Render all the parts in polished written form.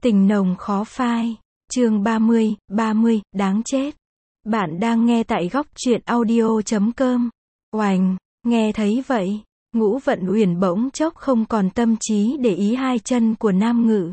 Tình nồng khó phai. Chương 30, đáng chết. Bạn đang nghe tại góc truyện audio.com. Oành, nghe thấy vậy, Ngũ Vận Uyển bỗng chốc không còn tâm trí để ý hai chân của Nam Ngự.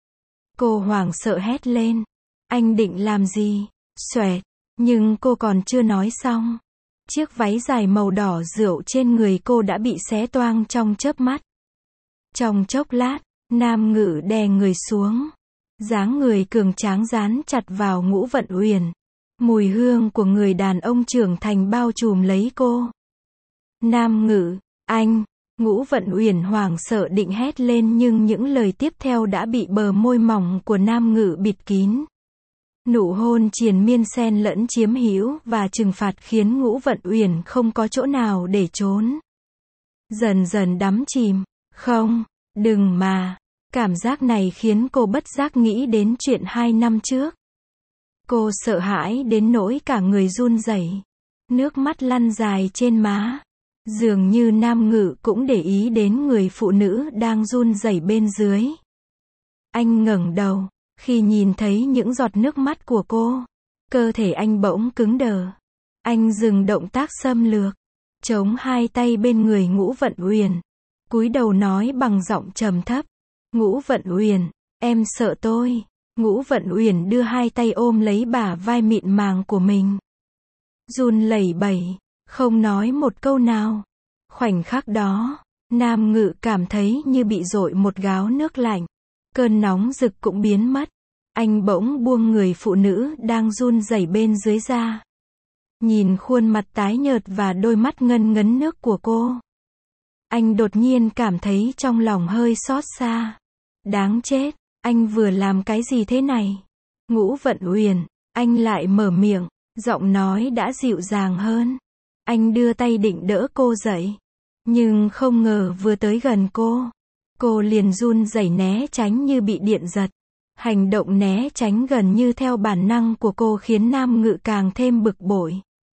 Cô hoảng sợ hét lên. Anh định làm gì? Xoẹt, nhưng cô còn chưa nói xong. Chiếc váy dài màu đỏ rượu trên người cô đã bị xé toang trong chớp mắt. Trong chốc lát, Nam Ngự đè người xuống. Dáng người cường tráng dán chặt vào Ngũ Vận Uyển. Mùi hương của người đàn ông trưởng thành bao trùm lấy cô. Nam Ngự, anh! Ngũ Vận Uyển hoảng sợ định hét lên nhưng những lời tiếp theo đã bị bờ môi mỏng của Nam Ngự bịt kín. Nụ hôn triền miên xen lẫn chiếm hữu và trừng phạt khiến Ngũ Vận Uyển không có chỗ nào để trốn. Dần dần đắm chìm. Không, đừng mà. Cảm giác này khiến cô bất giác nghĩ đến chuyện 2 năm trước. Cô sợ hãi đến nỗi cả người run rẩy. Nước mắt lăn dài trên má. Dường như Nam Ngự cũng để ý đến người phụ nữ đang run rẩy bên dưới. Anh ngẩng đầu. Khi nhìn thấy những giọt nước mắt của cô, cơ thể anh bỗng cứng đờ. Anh dừng động tác xâm lược, chống hai tay bên người Ngũ Vận Uyển, cúi đầu nói bằng giọng trầm thấp. Ngũ Vận Uyển, em sợ tôi. Ngũ Vận Uyển đưa hai tay ôm lấy bả vai mịn màng của mình. Run lẩy bẩy, không nói một câu nào. Khoảnh khắc đó, Nam Ngự cảm thấy như bị dội một gáo nước lạnh. Cơn nóng rực cũng biến mất. Anh bỗng buông người phụ nữ đang run rẩy bên dưới ra. Nhìn khuôn mặt tái nhợt và đôi mắt ngân ngấn nước của cô. Anh đột nhiên cảm thấy trong lòng hơi xót xa. Đáng chết, anh vừa làm cái gì thế này? Ngũ Vận Uyển, anh lại mở miệng, giọng nói đã dịu dàng hơn. Anh đưa tay định đỡ cô dậy. Nhưng không ngờ vừa tới gần cô liền run rẩy né tránh như bị điện giật. Hành động né tránh gần như theo bản năng của cô khiến Nam Ngự càng thêm bực bội.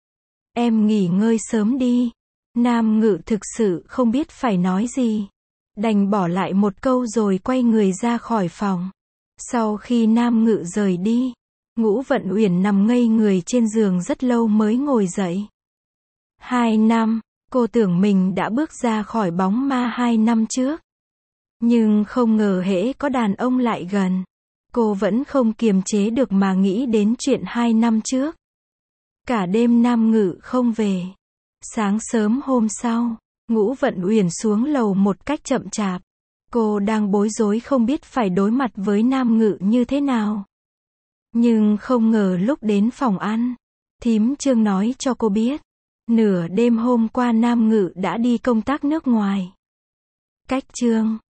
Em nghỉ ngơi sớm đi. Nam Ngự thực sự không biết phải nói gì. Đành bỏ lại một câu rồi quay người ra khỏi phòng. Sau khi Nam Ngự rời đi, Ngũ Vận Uyển nằm ngây người trên giường rất lâu mới ngồi dậy. 2 năm, cô tưởng mình đã bước ra khỏi bóng ma 2 năm trước. Nhưng không ngờ hễ có đàn ông lại gần, cô vẫn không kiềm chế được mà nghĩ đến chuyện 2 năm trước. Cả đêm Nam Ngự không về. Sáng sớm hôm sau, Ngũ Vận Uyển xuống lầu một cách chậm chạp. Cô đang bối rối không biết phải đối mặt với Nam Ngự như thế nào. Nhưng không ngờ lúc đến phòng ăn, thím Trương nói cho cô biết, nửa đêm hôm qua Nam Ngự đã đi công tác nước ngoài. Cách Trương